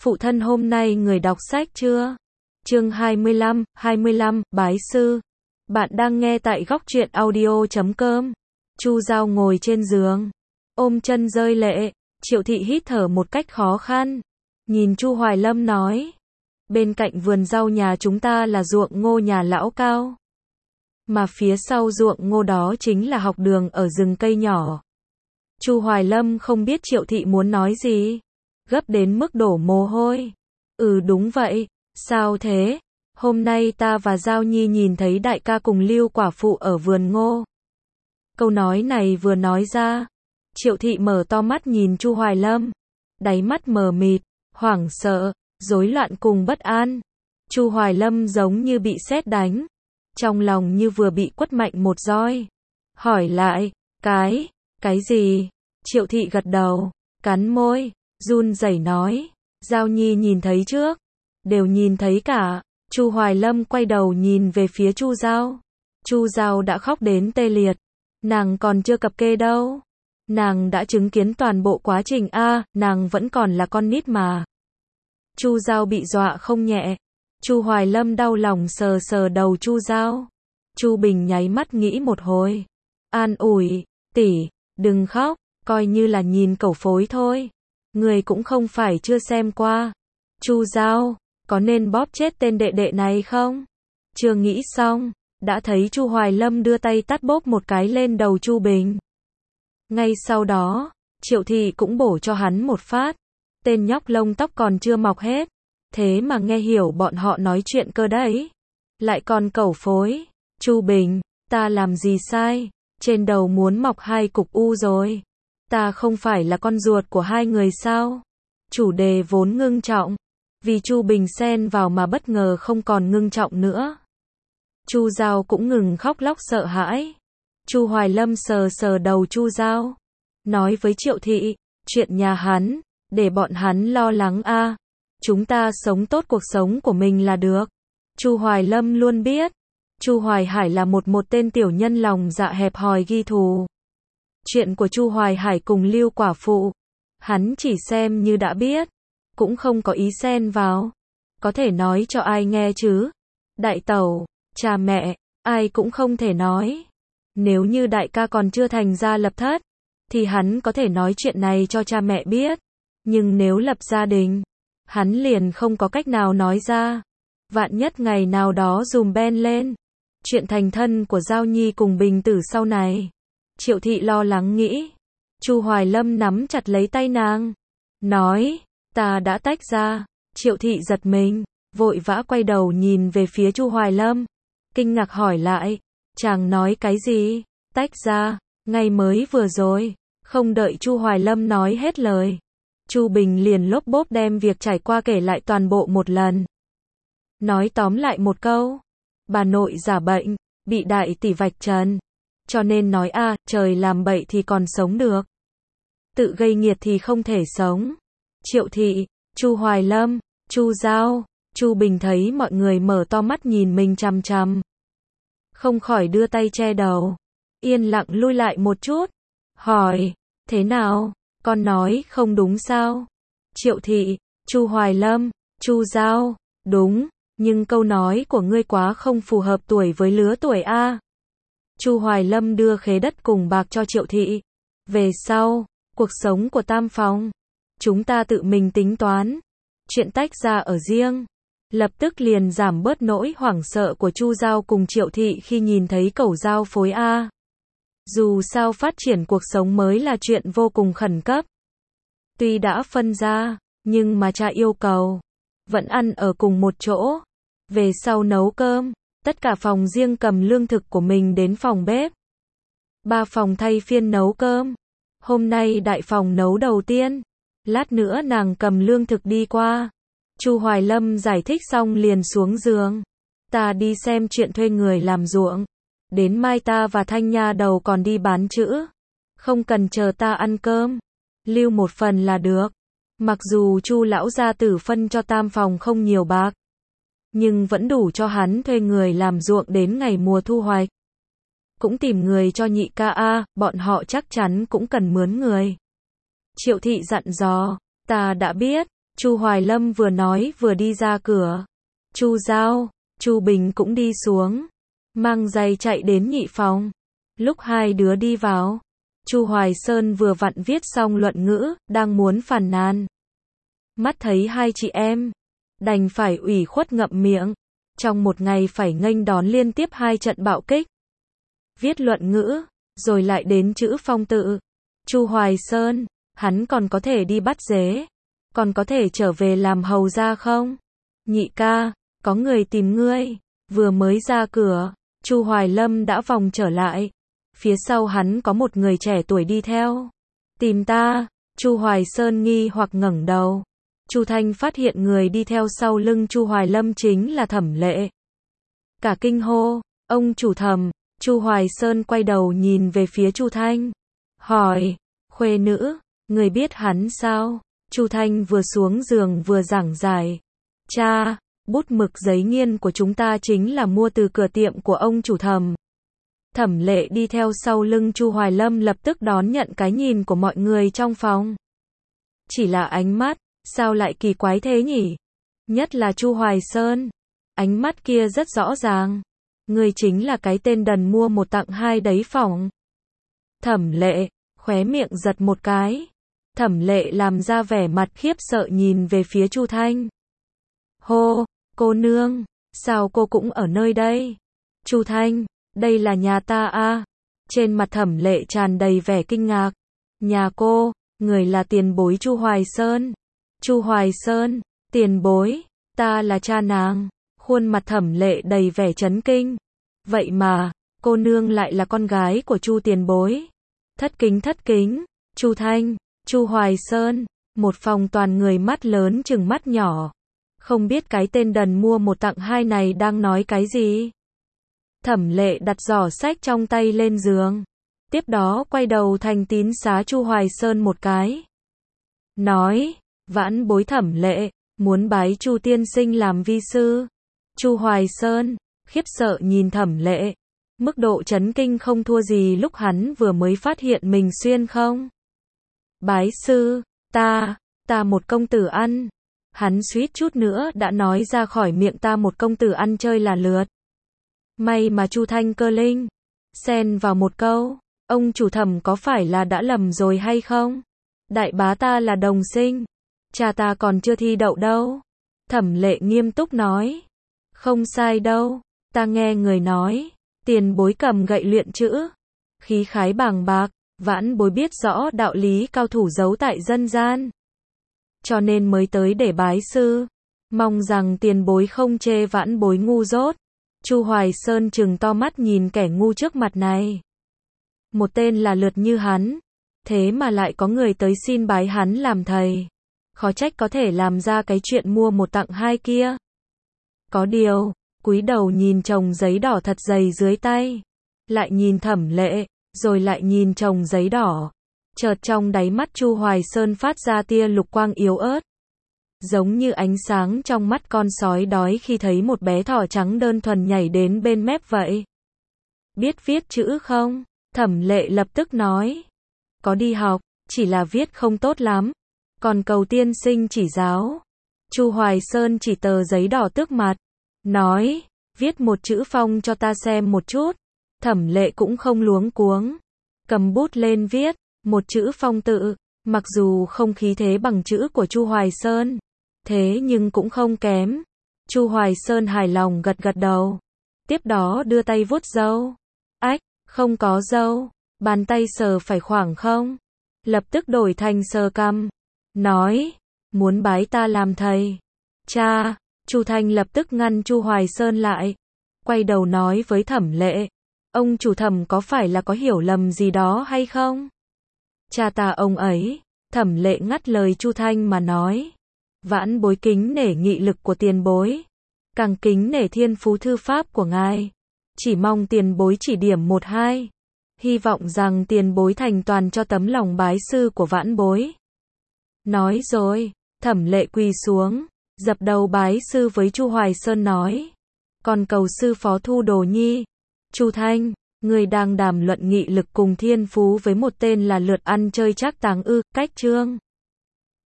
Phụ thân hôm nay người đọc sách chưa? Chương 25, Bái sư. Bạn đang nghe tại góc truyện audio.com. Chu Giao ngồi trên giường, ôm chân rơi lệ. Triệu Thị hít thở một cách khó khăn, nhìn Chu Hoài Lâm nói: bên cạnh vườn rau nhà chúng ta là ruộng ngô nhà lão Cao, mà phía sau ruộng ngô đó chính là học đường ở rừng cây nhỏ. Chu Hoài Lâm không biết Triệu Thị muốn nói gì, gấp đến mức đổ mồ hôi. Đúng vậy. Sao thế? Hôm nay ta và Giao Nhi nhìn thấy đại ca cùng Lưu quả phụ ở vườn ngô. Câu nói này vừa nói ra, Triệu Thị mở to mắt nhìn Chu Hoài Lâm, đáy mắt mờ mịt, hoảng sợ, rối loạn cùng bất an. Chu Hoài Lâm giống như bị sét đánh, trong lòng như vừa bị quất mạnh một roi. Hỏi lại: cái gì? Triệu Thị gật đầu, cắn môi, run rẩy nói: Giao Nhi nhìn thấy trước. Đều nhìn thấy cả. Chu Hoài Lâm quay đầu nhìn về phía Chu Giao. Chu Giao đã khóc đến tê liệt. Nàng còn chưa cập kê đâu. Nàng đã chứng kiến toàn bộ quá trình nàng vẫn còn là con nít mà. Chu Giao bị dọa không nhẹ. Chu Hoài Lâm đau lòng sờ sờ đầu Chu Giao. Chu Bình nháy mắt nghĩ một hồi, an ủi: tỷ, đừng khóc, coi như là nhìn cẩu phối thôi. Người cũng không phải chưa xem qua. Chu Giao, có nên bóp chết tên đệ đệ này không? Chưa nghĩ xong, đã thấy Chu Hoài Lâm đưa tay tát bóp một cái lên đầu Chu Bình. Ngay sau đó, Triệu Thị cũng bổ cho hắn một phát. Tên nhóc lông tóc còn chưa mọc hết, thế mà nghe hiểu bọn họ nói chuyện cơ đấy. Lại còn cẩu phối. Chu Bình, ta làm gì sai? Trên đầu muốn mọc 2 cục u rồi. Ta không phải là con ruột của hai người sao? Chủ đề vốn ngưng trọng, vì Chu Bình xen vào mà bất ngờ không còn ngưng trọng nữa. Chu Giao cũng ngừng khóc lóc sợ hãi. Chu Hoài Lâm sờ sờ đầu Chu Giao, nói với Triệu Thị: chuyện nhà hắn, để bọn hắn lo lắng chúng ta sống tốt cuộc sống của mình là được. Chu Hoài Lâm luôn biết, Chu Hoài Hải là một tên tiểu nhân lòng dạ hẹp hòi ghi thù. Chuyện của Chu Hoài Hải cùng Lưu quả phụ, hắn chỉ xem như đã biết, cũng không có ý xen vào. Có thể nói cho ai nghe chứ? Đại tẩu, cha mẹ, ai cũng không thể nói. Nếu như đại ca còn chưa thành gia lập thất, thì hắn có thể nói chuyện này cho cha mẹ biết. Nhưng nếu lập gia đình, hắn liền không có cách nào nói ra. Vạn nhất ngày nào đó dùm ben lên chuyện thành thân của Giao Nhi cùng Bình Tử sau này. Triệu Thị lo lắng nghĩ. Chu Hoài Lâm nắm chặt lấy tay nàng, nói: ta đã tách ra. Triệu Thị giật mình, vội vã quay đầu nhìn về phía Chu Hoài Lâm, kinh ngạc hỏi lại: chàng nói cái gì? Tách ra? Ngay mới vừa rồi. Không đợi Chu Hoài Lâm nói hết lời, Chu Bình liền lốp bốp đem việc trải qua kể lại toàn bộ một lần. Nói tóm lại một câu: bà nội giả bệnh, bị đại tỷ vạch trần, cho nên nói trời làm bậy thì còn sống được, tự gây nghiệt thì không thể sống. Triệu Thị, Chu Hoài Lâm, Chu Giao, Chu Bình thấy mọi người mở to mắt nhìn mình chằm chằm, không khỏi đưa tay che đầu, yên lặng lui lại một chút, hỏi: thế nào, con nói không đúng sao? Triệu Thị, Chu Hoài Lâm, Chu Giao: đúng, nhưng câu nói của ngươi quá không phù hợp tuổi với lứa tuổi Chu Hoài Lâm đưa khế đất cùng bạc cho Triệu Thị. Về sau, cuộc sống của tam phòng, chúng ta tự mình tính toán. Chuyện tách ra ở riêng, lập tức liền giảm bớt nỗi hoảng sợ của Chu Giao cùng Triệu Thị khi nhìn thấy cẩu giao phối Dù sao phát triển cuộc sống mới là chuyện vô cùng khẩn cấp. Tuy đã phân ra, nhưng mà cha yêu cầu vẫn ăn ở cùng một chỗ. Về sau nấu cơm, tất cả phòng riêng cầm lương thực của mình đến phòng bếp. 3 phòng thay phiên nấu cơm. Hôm nay đại phòng nấu đầu tiên, lát nữa nàng cầm lương thực đi qua. Chu Hoài Lâm giải thích xong liền xuống giường. Ta đi xem chuyện thuê người làm ruộng. Đến mai ta và Thanh Nha đầu còn đi bán chữ. Không cần chờ ta ăn cơm, lưu một phần là được. Mặc dù Chu lão gia tử phân cho tam phòng không nhiều bạc, nhưng vẫn đủ cho hắn thuê người làm ruộng đến ngày mùa thu hoạch. Cũng tìm người cho nhị ca bọn họ chắc chắn cũng cần mướn người. Triệu Thị dặn dò: ta đã biết, Chu Hoài Lâm vừa nói vừa đi ra cửa. Chu Giao, Chu Bình cũng đi xuống, mang giày chạy đến nhị phòng. Lúc hai đứa đi vào, Chu Hoài Sơn vừa vặn viết xong luận ngữ, đang muốn phàn nàn. Mắt thấy hai chị em, đành phải ủy khuất ngậm miệng. Trong một ngày phải nghênh đón liên tiếp 2 trận bạo kích. Viết luận ngữ, rồi lại đến chữ phong tự. Chu Hoài Sơn, hắn còn có thể đi bắt dế, còn có thể trở về làm hầu gia không? Nhị ca, có người tìm ngươi. Vừa mới ra cửa, Chu Hoài Lâm đã vòng trở lại. Phía sau hắn có một người trẻ tuổi đi theo. Tìm ta? Chu Hoài Sơn nghi hoặc ngẩng đầu. Chu Thanh phát hiện người đi theo sau lưng Chu Hoài Lâm chính là Thẩm Lệ. Cả kinh hô, ông chủ Thẩm. Chu Hoài Sơn quay đầu nhìn về phía Chu Thanh, hỏi, khuê nữ, người biết hắn sao? Chu Thanh vừa xuống giường vừa giảng giải, cha, bút mực giấy nghiên của chúng ta chính là mua từ cửa tiệm của ông chủ Thẩm. Thẩm Lệ đi theo sau lưng Chu Hoài Lâm lập tức đón nhận cái nhìn của mọi người trong phòng. Chỉ là ánh mắt, sao lại kỳ quái thế nhỉ? Nhất là Chu Hoài Sơn, ánh mắt kia rất rõ ràng. Người chính là cái tên đần mua 1 tặng 2 đấy phỏng. Thẩm Lệ, khóe miệng giật một cái. Thẩm Lệ làm ra vẻ mặt khiếp sợ nhìn về phía Chu Thanh. Hô, cô nương, sao cô cũng ở nơi đây? Chu Thanh, đây là nhà ta à? Trên mặt Thẩm Lệ tràn đầy vẻ kinh ngạc. Nhà cô, người là tiền bối Chu Hoài Sơn. Chu Hoài Sơn, tiền bối, ta là cha nàng. Khuôn mặt Thẩm Lệ đầy vẻ chấn kinh. Vậy mà, cô nương lại là con gái của Chu tiền bối. Thất kính, Chu Thanh, Chu Hoài Sơn, một phòng toàn người mắt lớn chừng mắt nhỏ. Không biết cái tên đần mua 1 tặng 2 này đang nói cái gì. Thẩm Lệ đặt giỏ sách trong tay lên giường. Tiếp đó quay đầu thành tín xá Chu Hoài Sơn một cái. Nói, vãn bối Thẩm Lệ, muốn bái Chu tiên sinh làm vi sư. Chu Hoài Sơn, khiếp sợ nhìn Thẩm Lệ. Mức độ chấn kinh không thua gì lúc hắn vừa mới phát hiện mình xuyên không. Bái sư, ta một công tử ăn. Hắn suýt chút nữa đã nói ra khỏi miệng ta một công tử ăn chơi là lượt. May mà Chu Thanh cơ linh, xen vào một câu, ông chủ Thẩm có phải là đã lầm rồi hay không? Đại bá ta là đồng sinh, cha ta còn chưa thi đậu đâu. Thẩm Lệ nghiêm túc nói, không sai đâu, ta nghe người nói, tiền bối cầm gậy luyện chữ, khí khái bàng bạc, vãn bối biết rõ đạo lý cao thủ giấu tại dân gian, cho nên mới tới để bái sư, mong rằng tiền bối không chê vãn bối ngu dốt. Chu Hoài Sơn trừng to mắt nhìn kẻ ngu trước mặt này. Một tên là lượt như hắn, thế mà lại có người tới xin bái hắn làm thầy. Khó trách có thể làm ra cái chuyện mua 1 tặng 2 kia. Có điều, cúi đầu nhìn chồng giấy đỏ thật dày dưới tay, lại nhìn Thẩm Lệ, rồi lại nhìn chồng giấy đỏ. Chợt trong đáy mắt Chu Hoài Sơn phát ra tia lục quang yếu ớt, giống như ánh sáng trong mắt con sói đói khi thấy một bé thỏ trắng đơn thuần nhảy đến bên mép vậy. Biết viết chữ không? Thẩm Lệ lập tức nói. Có đi học, chỉ là viết không tốt lắm, còn cầu tiên sinh chỉ giáo. Chu Hoài Sơn chỉ tờ giấy đỏ tước mặt, nói, viết một chữ phong cho ta xem một chút. Thẩm Lệ cũng không luống cuống, cầm bút lên viết một chữ phong tự, mặc dù không khí thế bằng chữ của Chu Hoài Sơn, thế nhưng cũng không kém. Chu Hoài Sơn hài lòng gật gật đầu, tiếp đó đưa tay vuốt râu. Ách, không có râu, bàn tay sờ phải khoảng không? Lập tức đổi thành sờ cằm, nói, muốn bái ta làm thầy. Cha, Chu Thanh lập tức ngăn Chu Hoài Sơn lại, quay đầu nói với Thẩm Lệ, ông chủ Thẩm có phải là có hiểu lầm gì đó hay không? Cha ta ông ấy. Thẩm Lệ ngắt lời Chu Thanh mà nói, vãn bối kính nể nghị lực của tiền bối, càng kính nể thiên phú thư pháp của ngài, chỉ mong tiền bối chỉ điểm 1-2, hy vọng rằng tiền bối thành toàn cho tấm lòng bái sư của vãn bối. Nói rồi, Thẩm Lệ quỳ xuống, dập đầu bái sư với Chu Hoài Sơn nói, còn cầu sư phó thu đồ nhi. Chu Thanh, người đang đàm luận nghị lực cùng thiên phú với một tên là lượt ăn chơi trác táng ư? Cách chương